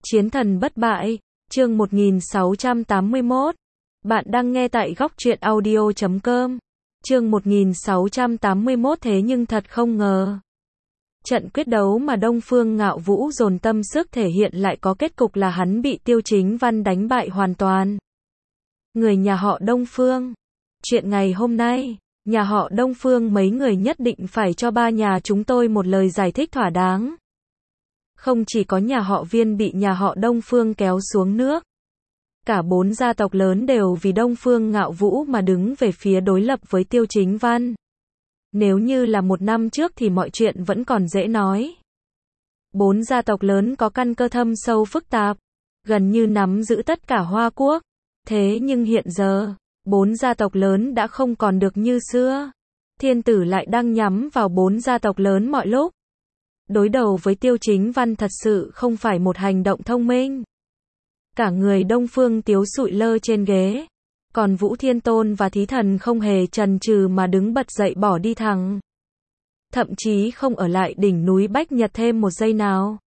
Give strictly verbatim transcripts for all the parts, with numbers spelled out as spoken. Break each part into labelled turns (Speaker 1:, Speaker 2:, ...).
Speaker 1: Chiến thần bất bại, chương một nghìn sáu trăm tám mươi mốt. Bạn đang nghe tại góc truyện audio chấm com. Chương một nghìn sáu trăm tám mươi mốt thế nhưng thật không ngờ. Trận quyết đấu mà Đông Phương Ngạo Vũ dồn tâm sức thể hiện lại có kết cục là hắn bị Tiêu Chính Văn đánh bại hoàn toàn. Người nhà họ Đông Phương. Chuyện ngày hôm nay, nhà họ Đông Phương mấy người nhất định phải cho ba nhà chúng tôi một lời giải thích thỏa đáng. Không chỉ có nhà họ Viên bị nhà họ Đông Phương kéo xuống nước. Cả bốn gia tộc lớn đều vì Đông Phương Ngạo Vũ mà đứng về phía đối lập với Tiêu Chính Văn. Nếu như là một năm trước thì mọi chuyện vẫn còn dễ nói. Bốn gia tộc lớn có căn cơ thâm sâu phức tạp, gần như nắm giữ tất cả Hoa Quốc. Thế nhưng hiện giờ, bốn gia tộc lớn đã không còn được như xưa. Thiên tử lại đang nhắm vào bốn gia tộc lớn mọi lúc. Đối đầu với Tiêu Chính Văn thật sự không phải một hành động thông minh. Cả người Đông Phương Tiếu sụi lơ trên ghế. Còn Vũ Thiên Tôn và Thí Thần không hề chần chừ mà đứng bật dậy bỏ đi thẳng. Thậm chí không ở lại đỉnh núi Bách Nhật thêm một giây nào.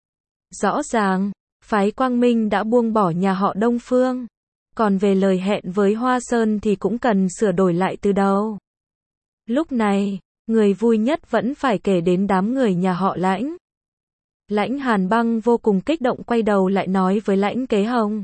Speaker 1: Rõ ràng, phái Quang Minh đã buông bỏ nhà họ Đông Phương. Còn về lời hẹn với Hoa Sơn thì cũng cần sửa đổi lại từ đầu. Lúc này, người vui nhất vẫn phải kể đến đám người nhà họ Lãnh. Lãnh Hàn Băng vô cùng kích động quay đầu lại nói với Lãnh Kế Hồng.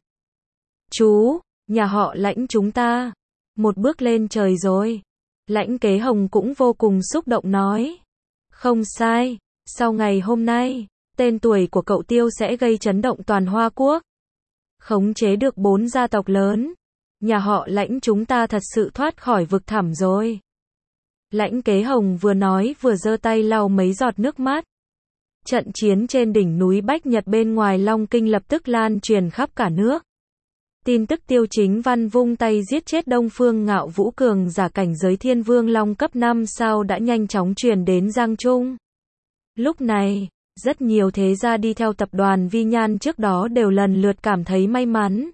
Speaker 1: Chú, nhà họ Lãnh chúng ta, một bước lên trời rồi. Lãnh Kế Hồng cũng vô cùng xúc động nói. Không sai, sau ngày hôm nay, tên tuổi của cậu Tiêu sẽ gây chấn động toàn Hoa Quốc. Khống chế được bốn gia tộc lớn. Nhà họ Lãnh chúng ta thật sự thoát khỏi vực thẳm rồi. Lãnh Kế Hồng vừa nói vừa giơ tay lau mấy giọt nước mắt. Trận chiến trên đỉnh núi Bách Nhật bên ngoài Long Kinh lập tức lan truyền khắp cả nước. Tin tức Tiêu Chính Văn vung tay giết chết Đông Phương Ngạo Vũ cường giả cảnh giới Thiên Vương Long cấp năm sao đã nhanh chóng truyền đến Giang Trung. Lúc này, rất nhiều thế gia đi theo tập đoàn Vi Nhan trước đó đều lần lượt cảm thấy may mắn.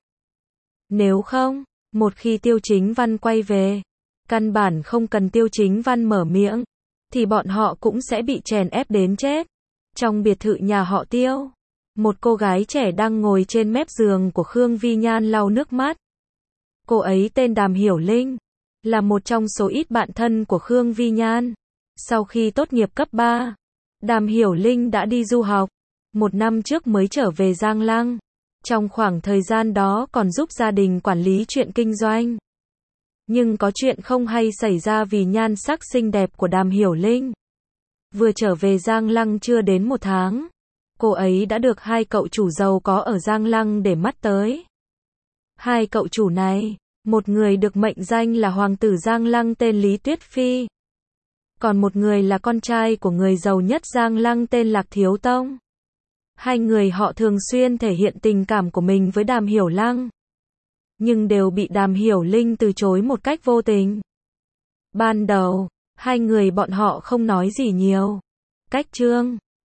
Speaker 1: Nếu không, một khi Tiêu Chính Văn quay về, căn bản không cần Tiêu Chính Văn mở miệng, thì bọn họ cũng sẽ bị chèn ép đến chết. Trong biệt thự nhà họ Tiêu, một cô gái trẻ đang ngồi trên mép giường của Khương Vi Nhan lau nước mắt. Cô ấy tên Đàm Hiểu Linh, là một trong số ít bạn thân của Khương Vi Nhan. Sau khi tốt nghiệp cấp ba, Đàm Hiểu Linh đã đi du học, một năm trước mới trở về Giang Lăng. Trong khoảng thời gian đó còn giúp gia đình quản lý chuyện kinh doanh. Nhưng có chuyện không hay xảy ra vì nhan sắc xinh đẹp của Đàm Hiểu Linh. Vừa trở về Giang Lăng chưa đến một tháng, cô ấy đã được hai cậu chủ giàu có ở Giang Lăng để mắt tới. Hai cậu chủ này, một người được mệnh danh là hoàng tử Giang Lăng tên Lý Tuyết Phi. Còn một người là con trai của người giàu nhất Giang Lăng tên Lạc Thiếu Tông. Hai người họ thường xuyên thể hiện tình cảm của mình với Đàm Hiểu Lăng. Nhưng đều bị Đàm Hiểu Linh từ chối một cách vô tình. Ban đầu, hai người bọn họ không nói gì nhiều. Cách trương,